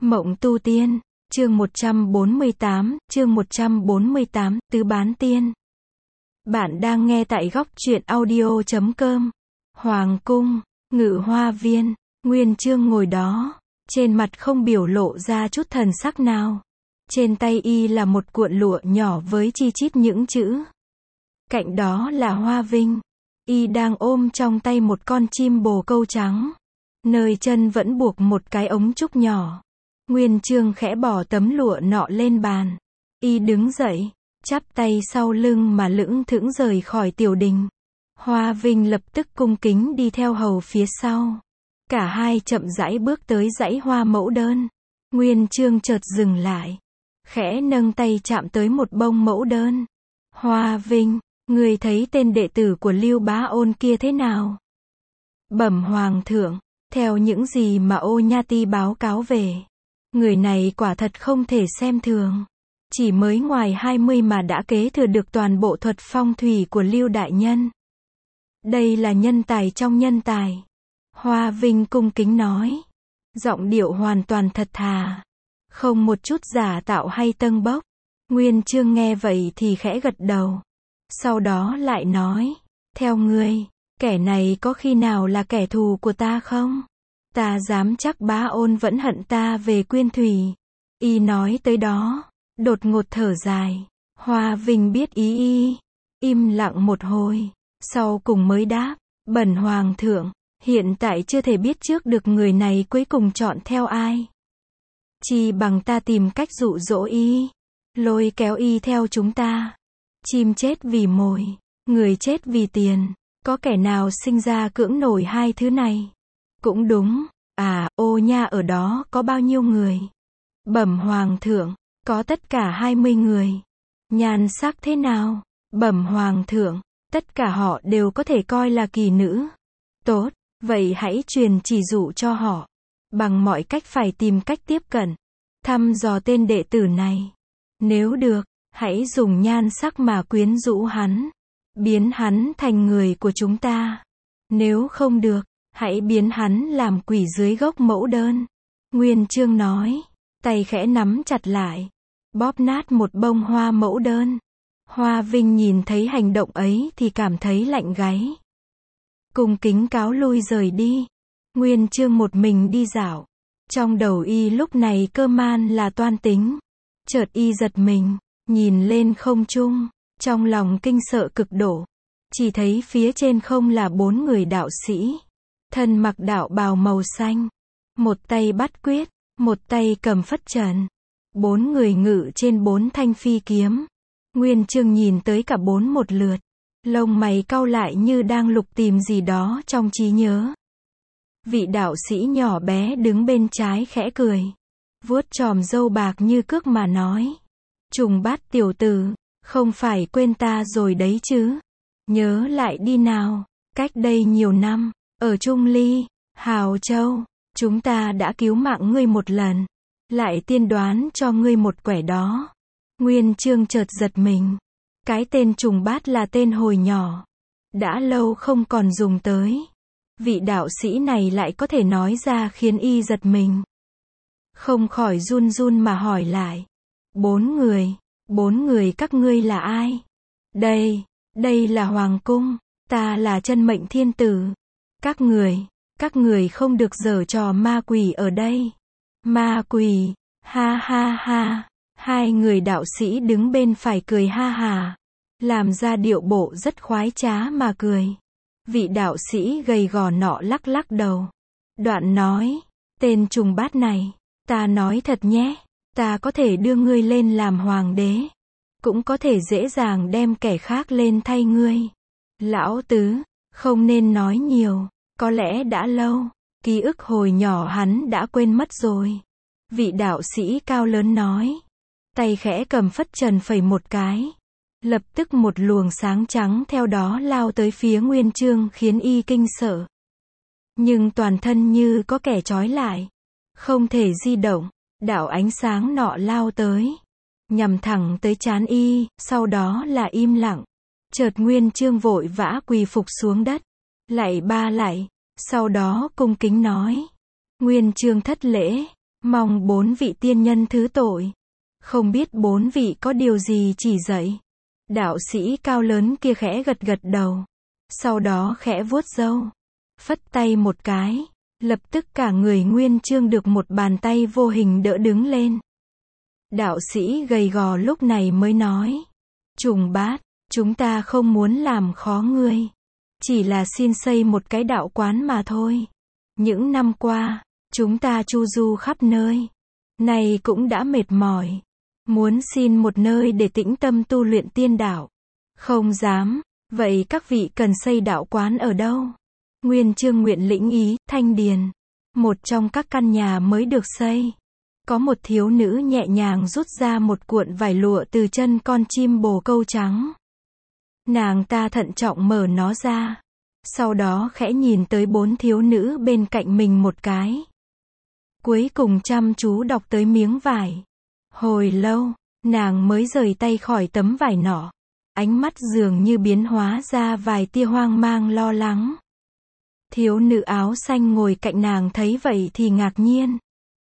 Mộng tu tiên, chương 148, tứ bán tiên. Bạn đang nghe tại góc truyện audio.com. Hoàng cung, Ngự Hoa Viên, Nguyên Chương ngồi đó, trên mặt không biểu lộ ra chút thần sắc nào. Trên tay y là một cuộn lụa nhỏ với chi chít những chữ. Cạnh đó là Hoa Vinh. Y đang ôm trong tay một con chim bồ câu trắng. Nơi chân vẫn buộc một cái ống trúc nhỏ. Nguyên Chương khẽ bỏ tấm lụa nọ lên bàn. Y đứng dậy, chắp tay sau lưng mà lững thững rời khỏi tiểu đình. Hoa Vinh lập tức cung kính đi theo hầu phía sau. Cả hai chậm rãi bước tới dãy hoa mẫu đơn. Nguyên Chương chợt dừng lại, khẽ nâng tay chạm tới một bông mẫu đơn. Hoa Vinh, người thấy tên đệ tử của Lưu Bá Ôn kia thế nào? Bẩm Hoàng thượng, theo những gì mà Ô Nha Ti báo cáo về, người này quả thật không thể xem thường. Chỉ mới ngoài 20 mà đã kế thừa được toàn bộ thuật phong thủy của Lưu đại nhân. Đây là nhân tài trong nhân tài. Hoa Vinh cung kính nói. Giọng điệu hoàn toàn thật thà, không một chút giả tạo hay tâng bốc. Nguyên Chương nghe vậy thì khẽ gật đầu. Sau đó lại nói, theo ngươi, kẻ này có khi nào là kẻ thù của ta không? Ta dám chắc Bá Ôn vẫn hận ta về Quyên Thủy. Y nói tới đó, đột ngột thở dài. Hoa Vinh biết ý y, im lặng một hồi, sau cùng mới đáp, bẩm Hoàng thượng, hiện tại chưa thể biết trước được người này cuối cùng chọn theo ai. Chỉ bằng ta tìm cách dụ dỗ y, lôi kéo y theo chúng ta. Chim chết vì mồi, người chết vì tiền, có kẻ nào sinh ra cưỡng nổi hai thứ này? Cũng đúng, Ô Nha ở đó có bao nhiêu người? Bẩm Hoàng thượng, có tất cả 20 người. Nhan sắc thế nào? Bẩm Hoàng thượng, tất cả họ đều có thể coi là kỳ nữ. Tốt, vậy hãy truyền chỉ dụ cho họ. Bằng mọi cách phải tìm cách tiếp cận, thăm dò tên đệ tử này. Nếu được, hãy dùng nhan sắc mà quyến rũ hắn, biến hắn thành người của chúng ta. Nếu không được, hãy biến hắn làm quỷ dưới gốc mẫu đơn. Nguyên Chương nói, tay khẽ nắm chặt lại, bóp nát một bông hoa mẫu đơn. Hoa Vinh nhìn thấy hành động ấy thì cảm thấy lạnh gáy. Cung kính cáo lui rời đi. Nguyên Chương một mình đi dạo. Trong đầu y lúc này cơ man là toan tính. Chợt y giật mình, nhìn lên không trung, trong lòng kinh sợ cực độ. Chỉ thấy phía trên không là 4 người đạo sĩ, thân mặc đạo bào màu xanh, một tay bắt quyết, một tay cầm phất trần. 4 người ngự trên 4 thanh phi kiếm. Nguyên Chương nhìn tới cả 4 một lượt, lông mày cau lại như đang lục tìm gì đó trong trí nhớ. Vị đạo sĩ nhỏ bé đứng bên trái khẽ cười, vuốt chòm râu bạc như cước mà nói, Trùng Bát tiểu tử, không phải quên ta rồi đấy chứ? Nhớ lại đi nào, cách đây nhiều năm, ở Trung Ly, Hào Châu, chúng ta đã cứu mạng ngươi một lần, lại tiên đoán cho ngươi một quẻ đó. Nguyên Chương chợt giật mình. Cái tên Trùng Bát là tên hồi nhỏ, đã lâu không còn dùng tới. Vị đạo sĩ này lại có thể nói ra khiến y giật mình. Không khỏi run run mà hỏi lại, 4 người các ngươi là ai? Đây là Hoàng cung, ta là Chân Mệnh Thiên Tử. Các người không được giở trò ma quỷ ở đây. Ma quỷ, ha ha ha. 2 người đạo sĩ đứng bên phải cười ha hà, làm ra điệu bộ rất khoái trá mà cười. Vị đạo sĩ gầy gò nọ lắc lắc đầu, đoạn nói, tên Trùng Bát này, ta nói thật nhé, ta có thể đưa ngươi lên làm hoàng đế, cũng có thể dễ dàng đem kẻ khác lên thay ngươi. Lão tứ, không nên nói nhiều, có lẽ đã lâu, ký ức hồi nhỏ hắn đã quên mất rồi. Vị đạo sĩ cao lớn nói, tay khẽ cầm phất trần phẩy một cái. Lập tức một luồng sáng trắng theo đó lao tới phía Nguyên Chương khiến y kinh sợ. Nhưng toàn thân như có kẻ trói lại, không thể di động. Đạo ánh sáng nọ lao tới, nhằm thẳng tới trán y, sau đó là im lặng. Chợt Nguyên Chương vội vã quỳ phục xuống đất, lạy ba lạy, sau đó cung kính nói, Nguyên Chương thất lễ. Mong 4 vị tiên nhân thứ tội. Không biết 4 vị có điều gì chỉ dạy. Đạo sĩ cao lớn kia khẽ gật gật đầu. Sau đó khẽ vuốt râu. Phất tay một cái. Lập tức cả người Nguyên Chương được một bàn tay vô hình đỡ đứng lên. Đạo sĩ gầy gò lúc này mới nói. Trùng Bát, chúng ta không muốn làm khó ngươi. Chỉ là xin xây một cái đạo quán mà thôi. Những năm qua, chúng ta chu du khắp nơi. Này cũng đã mệt mỏi. Muốn xin một nơi để tĩnh tâm tu luyện tiên đạo. Không dám, vậy các vị cần xây đạo quán ở đâu? Nguyên Chương nguyện lĩnh ý, Thanh Điền. Một trong các căn nhà mới được xây. Có một thiếu nữ nhẹ nhàng rút ra một cuộn vải lụa từ chân con chim bồ câu trắng. Nàng ta thận trọng mở nó ra. Sau đó khẽ nhìn tới 4 thiếu nữ bên cạnh mình một cái. Cuối cùng chăm chú đọc tới miếng vải. Hồi lâu, nàng mới rời tay khỏi tấm vải nọ. Ánh mắt dường như biến hóa ra vài tia hoang mang lo lắng. Thiếu nữ áo xanh ngồi cạnh nàng thấy vậy thì ngạc nhiên.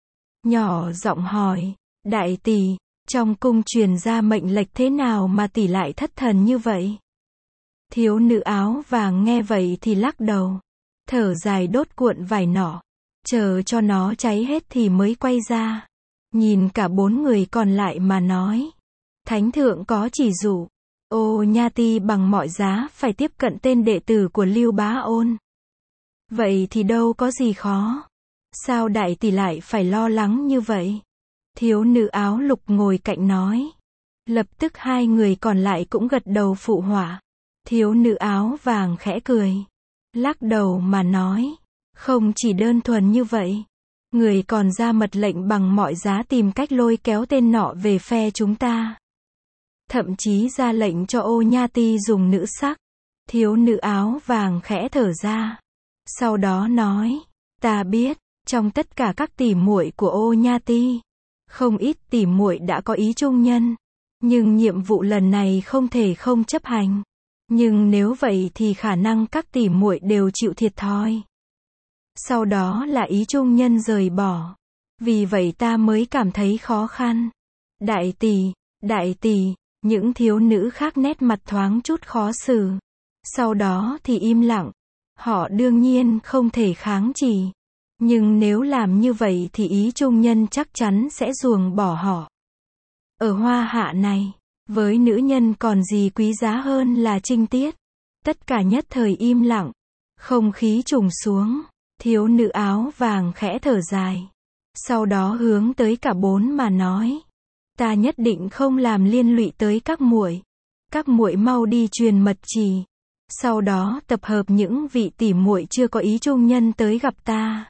Nhỏ giọng hỏi, đại tỷ, trong cung truyền ra mệnh lệnh thế nào mà tỷ lại thất thần như vậy? Thiếu nữ áo vàng nghe vậy thì lắc đầu. Thở dài đốt cuộn vải nọ. Chờ cho nó cháy hết thì mới quay ra. Nhìn cả 4 người còn lại mà nói. Thánh thượng có chỉ dụ. Ô Nha Ti bằng mọi giá phải tiếp cận tên đệ tử của Lưu Bá Ôn. Vậy thì đâu có gì khó. Sao đại tỷ lại phải lo lắng như vậy? Thiếu nữ áo lục ngồi cạnh nói. Lập tức 2 người còn lại cũng gật đầu phụ họa. Thiếu nữ áo vàng khẽ cười. Lắc đầu mà nói. Không chỉ đơn thuần như vậy. Người còn ra mật lệnh bằng mọi giá tìm cách lôi kéo tên nọ về phe chúng ta. Thậm chí ra lệnh cho Ô Nha Ti dùng nữ sắc. Thiếu nữ áo vàng khẽ thở ra. Sau đó nói. Ta biết, trong tất cả các tỷ muội của Ô Nha Ti, không ít tỷ muội đã có ý trung nhân. Nhưng nhiệm vụ lần này không thể không chấp hành. Nhưng nếu vậy thì khả năng các tỷ muội đều chịu thiệt thòi. Sau đó là ý trung nhân rời bỏ. Vì vậy ta mới cảm thấy khó khăn. Đại tỷ, những thiếu nữ khác nét mặt thoáng chút khó xử. Sau đó thì im lặng. Họ đương nhiên không thể kháng chỉ. Nhưng nếu làm như vậy thì ý trung nhân chắc chắn sẽ ruồng bỏ họ. Ở Hoa Hạ này, với nữ nhân còn gì quý giá hơn là trinh tiết. Tất cả nhất thời im lặng. Không khí trùng xuống. Thiếu nữ áo vàng khẽ thở dài. Sau đó hướng tới cả 4 mà nói. Ta nhất định không làm liên lụy tới các muội. Các muội mau đi truyền mật chỉ. Sau đó tập hợp những vị tỷ muội chưa có ý trung nhân tới gặp ta.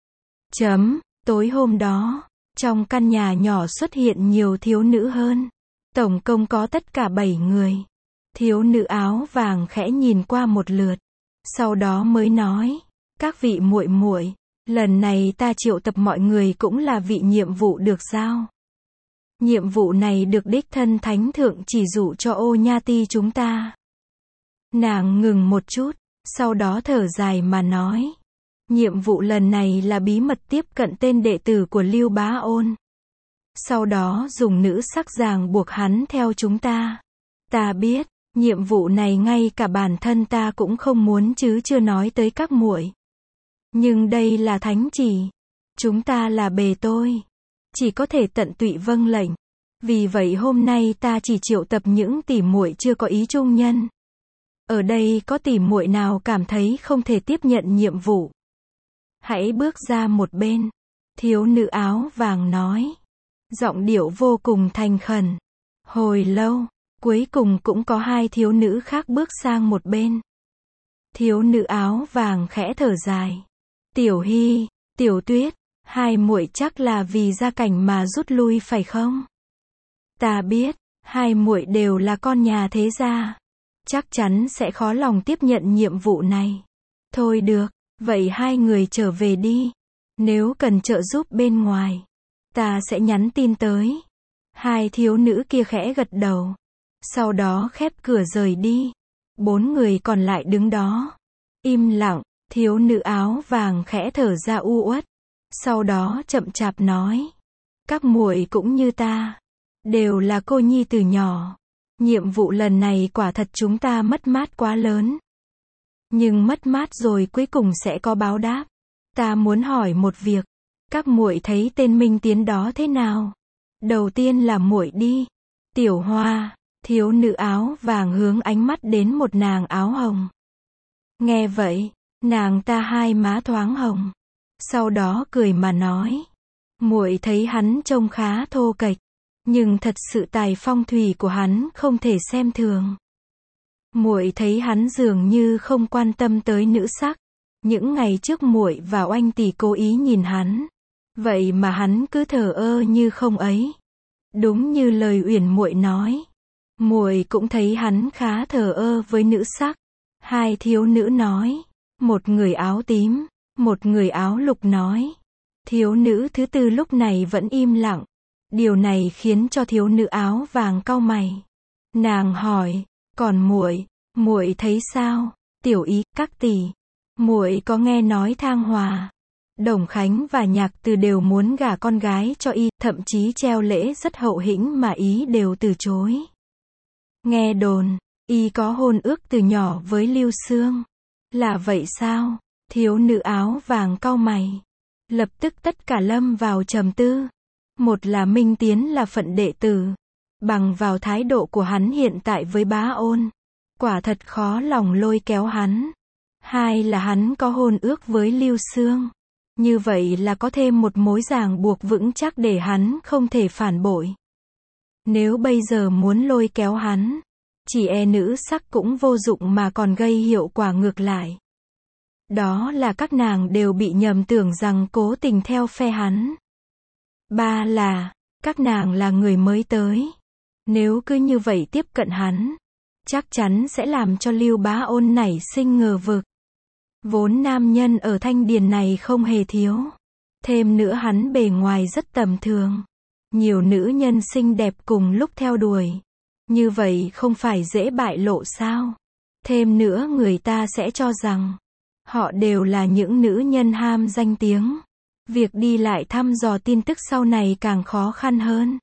Tối hôm đó, trong căn nhà nhỏ xuất hiện nhiều thiếu nữ hơn. Tổng cộng có tất cả 7 người. Thiếu nữ áo vàng khẽ nhìn qua một lượt. Sau đó mới nói. Các vị muội muội, lần này ta triệu tập mọi người cũng là vị nhiệm vụ được giao. Nhiệm vụ này được đích thân thánh thượng chỉ dụ cho Ô Nha Ti chúng ta. Nàng ngừng một chút, sau đó thở dài mà nói. Nhiệm vụ lần này là bí mật tiếp cận tên đệ tử của Lưu Bá Ôn. Sau đó dùng nữ sắc ràng buộc hắn theo chúng ta. Ta biết, nhiệm vụ này ngay cả bản thân ta cũng không muốn chứ chưa nói tới các muội. Nhưng đây là thánh chỉ. Chúng ta là bề tôi. Chỉ có thể tận tụy vâng lệnh. Vì vậy hôm nay ta chỉ triệu tập những tỷ muội chưa có ý trung nhân. Ở đây có tỷ muội nào cảm thấy không thể tiếp nhận nhiệm vụ? Hãy bước ra một bên. Thiếu nữ áo vàng nói. Giọng điệu vô cùng thành khẩn. Hồi lâu, cuối cùng cũng có 2 thiếu nữ khác bước sang một bên. Thiếu nữ áo vàng khẽ thở dài. Tiểu Hy, Tiểu Tuyết, 2 muội chắc là vì gia cảnh mà rút lui phải không? Ta biết, 2 muội đều là con nhà thế gia. Chắc chắn sẽ khó lòng tiếp nhận nhiệm vụ này. Thôi được, vậy 2 người trở về đi. Nếu cần trợ giúp bên ngoài, ta sẽ nhắn tin tới. 2 thiếu nữ kia khẽ gật đầu. Sau đó khép cửa rời đi. 4 người còn lại đứng đó. Im lặng, thiếu nữ áo vàng khẽ thở ra u uất. Sau đó chậm chạp nói, các muội cũng như ta, đều là cô nhi từ nhỏ. Nhiệm vụ lần này quả thật chúng ta mất mát quá lớn. Nhưng mất mát rồi cuối cùng sẽ có báo đáp. Ta muốn hỏi một việc, các muội thấy tên Minh Tiến đó thế nào? Đầu tiên là muội đi. Tiểu Hoa, thiếu nữ áo vàng hướng ánh mắt đến một nàng áo hồng. Nghe vậy, nàng ta hai má thoáng hồng. Sau đó cười mà nói, muội thấy hắn trông khá thô kệch, nhưng thật sự tài phong thủy của hắn không thể xem thường. Muội thấy hắn dường như không quan tâm tới nữ sắc. Những ngày trước muội và Oanh tỷ cố ý nhìn hắn, vậy mà hắn cứ thờ ơ như không ấy. Đúng như lời Uyển muội nói, muội cũng thấy hắn khá thờ ơ với nữ sắc. Hai thiếu nữ nói, một người áo tím, một người áo lục nói. Thiếu nữ thứ tư lúc này vẫn im lặng. Điều này khiến cho thiếu nữ áo vàng cau mày. Nàng hỏi, còn muội, muội thấy sao? Tiểu Ý, các tỷ, muội có nghe nói Thang Hòa, Đồng Khánh và Nhạc Từ đều muốn gả con gái cho y, thậm chí treo lễ rất hậu hĩnh mà y đều từ chối. Nghe đồn, y có hôn ước từ nhỏ với Lưu Xương. Là vậy sao? Thiếu nữ áo vàng cau mày. Lập tức tất cả lâm vào trầm tư. Một là Minh Tiến là phận đệ tử. Bằng vào thái độ của hắn hiện tại với Bá Ôn, quả thật khó lòng lôi kéo hắn. Hai là hắn có hôn ước với Lưu Xương. Như vậy là có thêm một mối ràng buộc vững chắc để hắn không thể phản bội. Nếu bây giờ muốn lôi kéo hắn, chỉ e nữ sắc cũng vô dụng mà còn gây hiệu quả ngược lại. Đó là các nàng đều bị nhầm tưởng rằng cố tình theo phe hắn. Ba là, các nàng là người mới tới. Nếu cứ như vậy tiếp cận hắn, chắc chắn sẽ làm cho Lưu Bá Ôn nảy sinh ngờ vực. Vốn nam nhân ở Thanh Điền này không hề thiếu. Thêm nữa hắn bề ngoài rất tầm thường. Nhiều nữ nhân xinh đẹp cùng lúc theo đuổi. Như vậy không phải dễ bại lộ sao? Thêm nữa người ta sẽ cho rằng họ đều là những nữ nhân ham danh tiếng. Việc đi lại thăm dò tin tức sau này càng khó khăn hơn.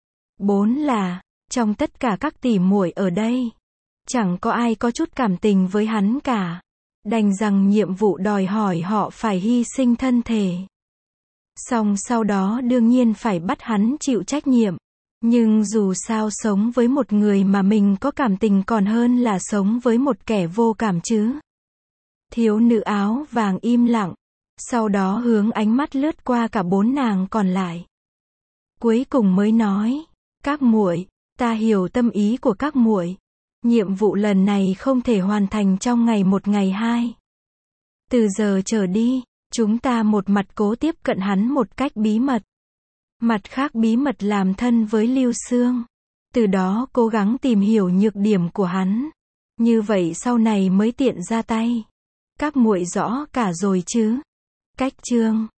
4 là, trong tất cả các tỷ muội ở đây, chẳng có ai có chút cảm tình với hắn cả. Đành rằng nhiệm vụ đòi hỏi họ phải hy sinh thân thể. Xong sau đó đương nhiên phải bắt hắn chịu trách nhiệm. Nhưng dù sao sống với một người mà mình có cảm tình còn hơn là sống với một kẻ vô cảm chứ. Thiếu nữ áo vàng im lặng. Sau đó hướng ánh mắt lướt qua cả 4 nàng còn lại. Cuối cùng mới nói, các muội, ta hiểu tâm ý của các muội. Nhiệm vụ lần này không thể hoàn thành trong ngày một ngày hai. Từ giờ trở đi, chúng ta một mặt cố tiếp cận hắn một cách bí mật. Mặt khác bí mật làm thân với Lưu Xương. Từ đó cố gắng tìm hiểu nhược điểm của hắn. Như vậy sau này mới tiện ra tay. Các muội rõ cả rồi chứ? Cách chương